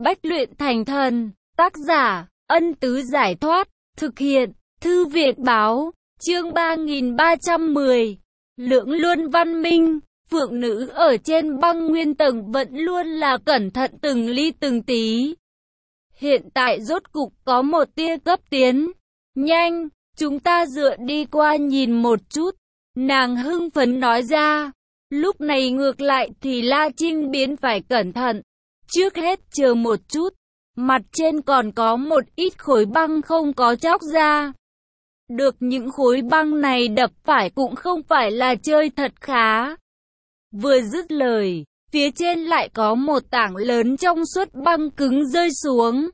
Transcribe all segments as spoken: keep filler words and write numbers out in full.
Bách luyện thành thần, tác giả, Ân Tứ Giải Thoát, thực hiện, Thư Viện Báo, chương ba nghìn ba trăm mười. Lưỡng Luân Văn Minh, phượng nữ ở trên băng nguyên tầng vẫn luôn là cẩn thận từng ly từng tí. Hiện tại rốt cục có một tia cấp tiến. Nhanh, chúng ta dựa đi qua nhìn một chút. Nàng hưng phấn nói ra. Lúc này ngược lại thì La Trinh biến phải cẩn thận. Trước hết chờ một chút. Mặt trên còn có một ít khối băng không có chóc ra. Được những khối băng này đập phải cũng không phải là chơi thật khá. Vừa dứt lời, phía trên lại có một tảng lớn trong suốt băng cứng rơi xuống.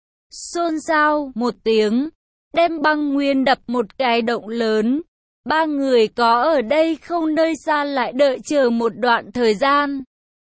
Xôn xao một tiếng, đem băng nguyên đập một cái động lớn. Ba người có ở đây không nơi xa lại đợi chờ một đoạn thời gian.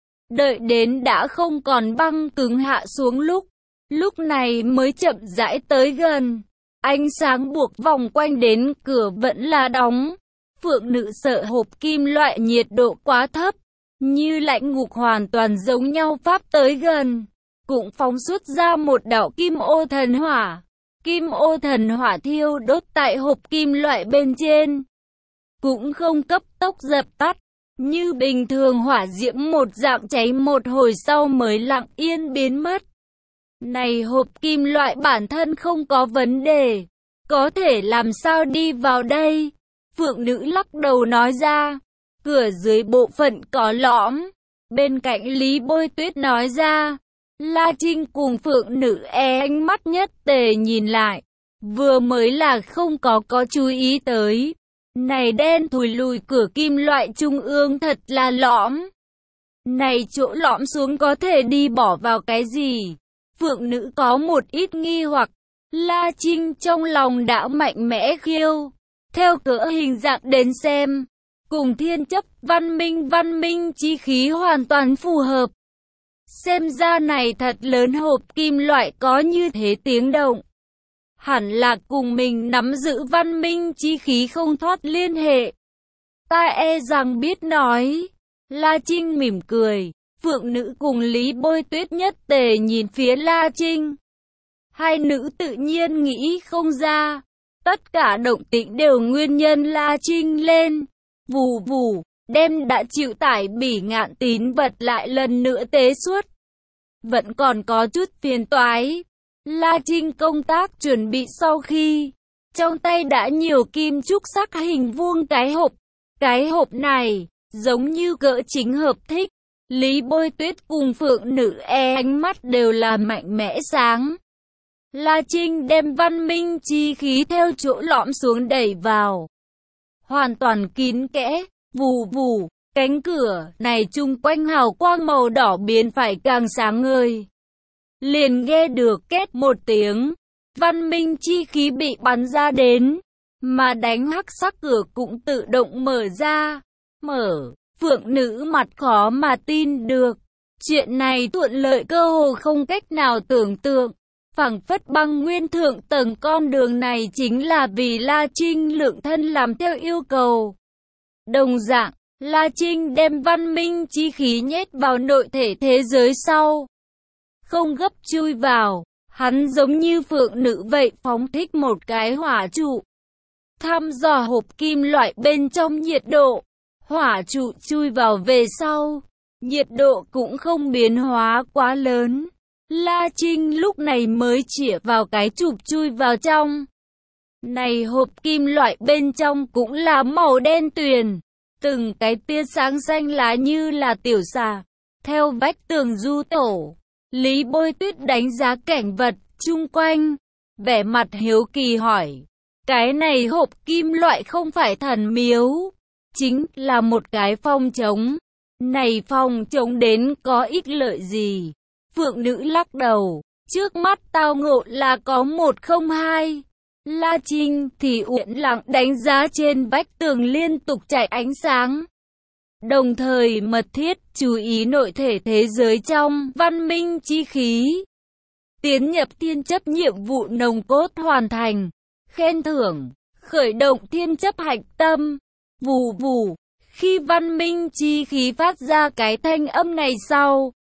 Đợi đến đã không còn băng cứng hạ xuống lúc, lúc này mới chậm rãi tới gần. Ánh sáng buộc vòng quanh đến cửa vẫn là đóng. Phượng nữ sợ hộp kim loại nhiệt độ quá thấp, như lạnh ngục hoàn toàn giống nhau pháp tới gần. Cũng phóng xuất ra một đạo kim ô thần hỏa. Kim ô thần hỏa thiêu đốt tại hộp kim loại bên trên. Cũng không cấp tốc dập tắt. Như bình thường hỏa diễm một dạng cháy một hồi sau mới lặng yên biến mất. Này hộp kim loại bản thân không có vấn đề. Có thể làm sao đi vào đây? Phượng nữ lắc đầu nói ra. Cửa dưới bộ phận có lõm. Bên cạnh Lý Bôi Tuyết nói ra. La Trinh cùng phượng nữ e ánh mắt nhất tề nhìn lại. Vừa mới là không có có chú ý tới. Này đen thùi lùi cửa kim loại trung ương thật là lõm. Này chỗ lõm xuống có thể đi bỏ vào cái gì? Phượng nữ có một ít nghi hoặc. La Trinh trong lòng đã mạnh mẽ khiêu. Theo cỡ hình dạng đến xem, cùng thiên chấp văn minh văn minh chi khí hoàn toàn phù hợp. Xem ra này thật lớn hộp kim loại có như thế tiếng động. Hẳn là cùng mình nắm giữ văn minh chi khí không thoát liên hệ. Ta e rằng biết nói. La Trinh mỉm cười. Phượng nữ cùng Lý Bôi Tuyết nhất tề nhìn phía La Trinh. Hai nữ tự nhiên nghĩ không ra. Tất cả động tĩnh đều nguyên nhân La Trinh lên. Vù vù, đem đã chịu tải bỉ ngạn tín vật lại lần nữa tế xuất. Vẫn còn có chút phiền toái. La Trinh công tác chuẩn bị sau khi trong tay đã nhiều kim trúc sắc hình vuông cái hộp. Cái hộp này giống như cỡ chính hợp thích. Lý Bôi Tuyết cùng phượng nữ e ánh mắt đều là mạnh mẽ sáng. La Trinh đem văn minh chi khí theo chỗ lõm xuống đẩy vào. Hoàn toàn kín kẽ, vù vù, cánh cửa này chung quanh hào quang màu đỏ biến phải càng sáng ngời. Liền nghe được két một tiếng, văn minh chi khí bị bắn ra đến, mà đánh hắc sắc cửa cũng tự động mở ra. Mở, phượng nữ mặt khó mà tin được. Chuyện này thuận lợi cơ hồ không cách nào tưởng tượng. Phảng phất băng nguyên thượng tầng con đường này chính là vì La Trinh lượng thân làm theo yêu cầu. Đồng dạng, La Trinh đem văn minh chi khí nhét vào nội thể thế giới sau. Không gấp chui vào, hắn giống như phượng nữ vậy phóng thích một cái hỏa trụ. Thăm dò hộp kim loại bên trong nhiệt độ, hỏa trụ chui vào về sau, nhiệt độ cũng không biến hóa quá lớn. La Trinh lúc này mới chĩa vào cái chụp chui vào trong. Này hộp kim loại bên trong cũng là màu đen tuyền, từng cái tia sáng xanh lá như là tiểu xà. Theo vách tường du tổ, Lý Bôi Tuyết đánh giá cảnh vật chung quanh, vẻ mặt hiếu kỳ hỏi. Cái này hộp kim loại không phải thần miếu, chính là một cái phòng trống. Này phòng trống đến có ích lợi gì? Phượng nữ lắc đầu, trước mắt tao ngộ là có một không hai. La Trinh thì uyển lặng đánh giá trên vách tường liên tục chạy ánh sáng. Đồng thời mật thiết chú ý nội thể thế giới trong văn minh chi khí. Tiến nhập thiên chấp nhiệm vụ nồng cốt hoàn thành. Khen thưởng, khởi động thiên chấp hạch tâm. Vù vù, khi văn minh chi khí phát ra cái thanh âm này sau.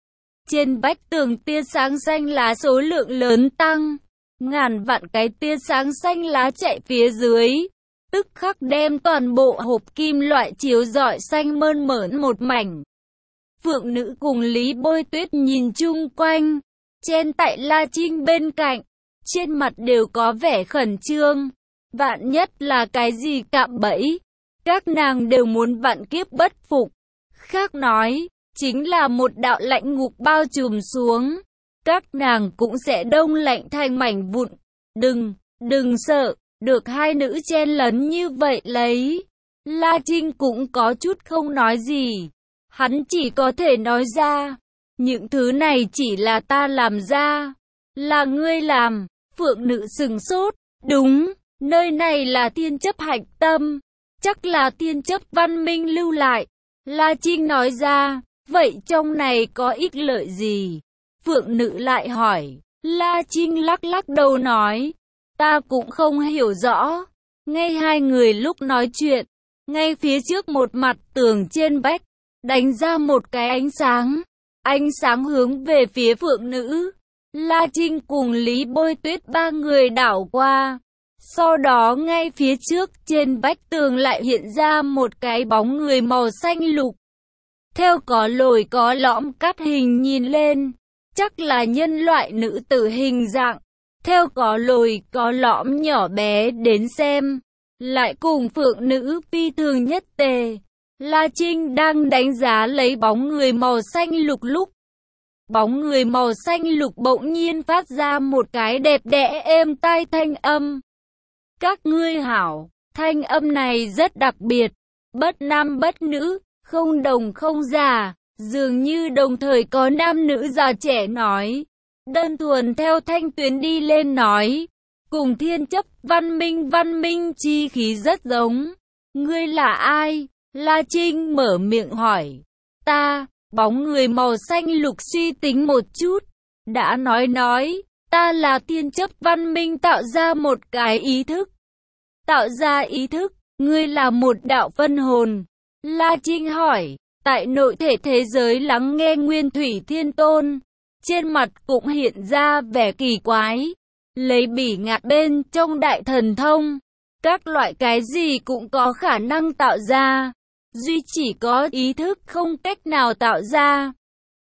Trên vách tường tia sáng xanh lá số lượng lớn tăng. Ngàn vạn cái tia sáng xanh lá chạy phía dưới. Tức khắc đem toàn bộ hộp kim loại chiếu rọi xanh mơn mởn một mảnh. Phượng Nữ cùng Lý Bôi Tuyết nhìn chung quanh. Chen tại La Trinh bên cạnh. Trên mặt đều có vẻ khẩn trương. Vạn nhất là cái gì cạm bẫy. Các nàng đều muốn vạn kiếp bất phục. Khác nói, chính là một đạo lạnh ngục bao trùm xuống. Các nàng cũng sẽ đông lạnh thành mảnh vụn. Đừng, đừng sợ, được hai nữ chen lấn như vậy lấy. La Trinh cũng có chút không nói gì. Hắn chỉ có thể nói ra. Những thứ này chỉ là ta làm ra. Là ngươi làm. Phượng Nữ sừng sốt. Đúng, nơi này là tiên chấp hạch tâm. Chắc là tiên chấp văn minh lưu lại. La Trinh nói ra. Vậy trong này có ích lợi gì? Phượng Nữ lại hỏi. La Trinh lắc lắc đầu nói. Ta cũng không hiểu rõ. Ngay hai người lúc nói chuyện. Ngay phía trước một mặt tường trên vách. Đánh ra một cái ánh sáng. Ánh sáng hướng về phía Phượng Nữ. La Trinh cùng Lý Bôi Tuyết ba người đảo qua. Sau đó ngay phía trước trên vách tường lại hiện ra một cái bóng người màu xanh lục. Theo có lồi có lõm cắt hình nhìn lên. Chắc là nhân loại nữ tử hình dạng. Theo có lồi có lõm nhỏ bé đến xem. Lại cùng Phượng Nữ phi thường nhất tề. La Trinh đang đánh giá lấy bóng người màu xanh lục lúc. Bóng người màu xanh lục bỗng nhiên phát ra một cái đẹp đẽ êm tai thanh âm. Các ngươi hảo, thanh âm này rất đặc biệt. Bất nam bất nữ, không đồng không già. Dường như đồng thời có nam nữ già trẻ nói. Đơn thuần theo thanh tuyến đi lên nói. Cùng thiên chấp văn minh văn minh chi khí rất giống. Ngươi là ai? La Trinh mở miệng hỏi. Ta, bóng người màu xanh lục suy tính một chút. Đã nói nói, ta là thiên chấp văn minh tạo ra một cái ý thức. Tạo ra ý thức, ngươi là một đạo phân hồn. La Trinh hỏi, tại nội thể thế giới lắng nghe Nguyên Thủy Thiên Tôn. Trên mặt cũng hiện ra vẻ kỳ quái. Lấy bỉ ngạn bên trong đại thần thông. Các loại cái gì cũng có khả năng tạo ra. Duy chỉ có ý thức không cách nào tạo ra.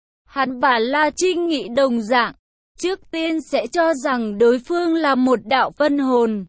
Hắn và La Trinh nghĩ đồng dạng. Trước tiên sẽ cho rằng đối phương là một đạo phân hồn.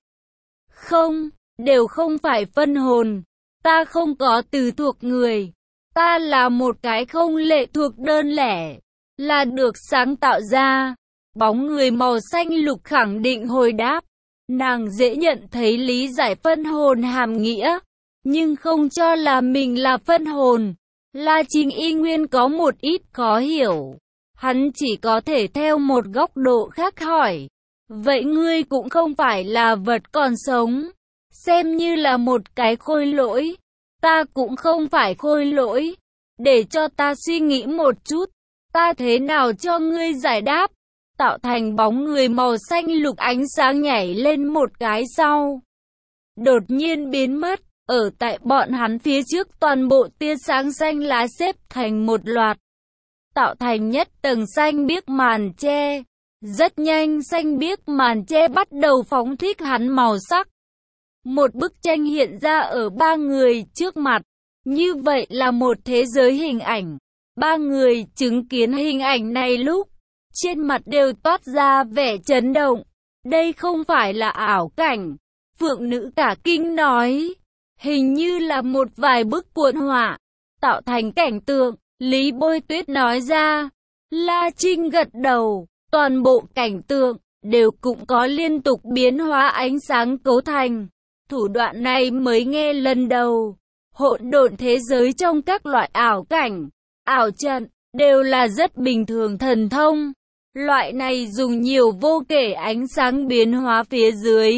Không, đều không phải phân hồn. Ta không có từ thuộc người. Ta là một cái không lệ thuộc đơn lẻ. Là được sáng tạo ra. Bóng người màu xanh lục khẳng định hồi đáp. Nàng dễ nhận thấy lý giải phân hồn hàm nghĩa. Nhưng không cho là mình là phân hồn. La Trinh y nguyên có một ít khó hiểu. Hắn chỉ có thể theo một góc độ khác hỏi. Vậy ngươi cũng không phải là vật còn sống. Xem như là một cái khôi lỗi. Ta cũng không phải khôi lỗi. Để cho ta suy nghĩ một chút. Ta thế nào cho ngươi giải đáp? Tạo thành bóng người màu xanh lục ánh sáng nhảy lên một cái sau. Đột nhiên biến mất. Ở tại bọn hắn phía trước toàn bộ tia sáng xanh lá xếp thành một loạt. Tạo thành nhất tầng xanh biếc màn che. Rất nhanh xanh biếc màn che bắt đầu phóng thích hắn màu sắc. Một bức tranh hiện ra ở ba người trước mặt. Như vậy là một thế giới hình ảnh. Ba người chứng kiến hình ảnh này lúc. Trên mặt đều toát ra vẻ chấn động. Đây không phải là ảo cảnh. Phượng Nữ cả kinh nói. Hình như là một vài bức cuộn họa. Tạo thành cảnh tượng. Lý Bôi Tuyết nói ra. La Trinh gật đầu. Toàn bộ cảnh tượng đều cũng có liên tục biến hóa ánh sáng cấu thành. Thủ đoạn này mới nghe lần đầu. Hỗn độn thế giới trong các loại ảo cảnh, ảo trận đều là rất bình thường thần thông. Loại này dùng nhiều vô kể ánh sáng biến hóa phía dưới.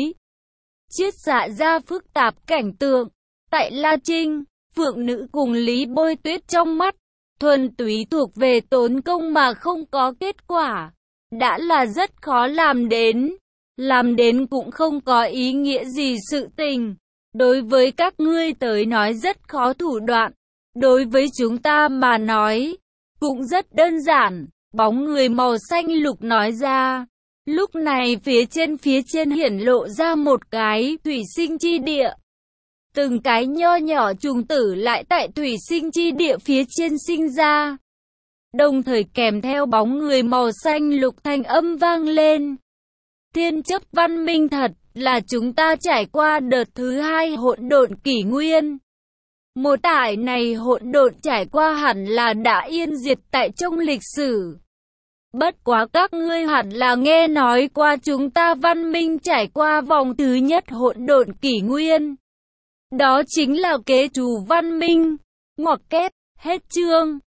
Chiết xạ ra phức tạp cảnh tượng. Tại La Trinh, Phượng Nữ cùng Lý Bôi Tuyết trong mắt. Thuần túy thuộc về tốn công mà không có kết quả. Đã là rất khó làm đến. Làm đến cũng không có ý nghĩa gì sự tình. Đối với các ngươi tới nói rất khó thủ đoạn. Đối với chúng ta mà nói, cũng rất đơn giản. Bóng người màu xanh lục nói ra. Lúc này phía trên phía trên hiển lộ ra một cái thủy sinh chi địa. Từng cái nho nhỏ trùng tử lại tại thủy sinh chi địa phía trên sinh ra. Đồng thời kèm theo bóng người màu xanh lục thanh âm vang lên. Thiên chấp văn minh thật là chúng ta trải qua đợt thứ hai hỗn độn kỷ nguyên. Một tại này hỗn độn trải qua hẳn là đã yên diệt tại trong lịch sử. Bất quá các ngươi hẳn là nghe nói qua chúng ta văn minh trải qua vòng thứ nhất hỗn độn kỷ nguyên. Đó chính là kế trù văn minh. Ngoặc kép, hết chương.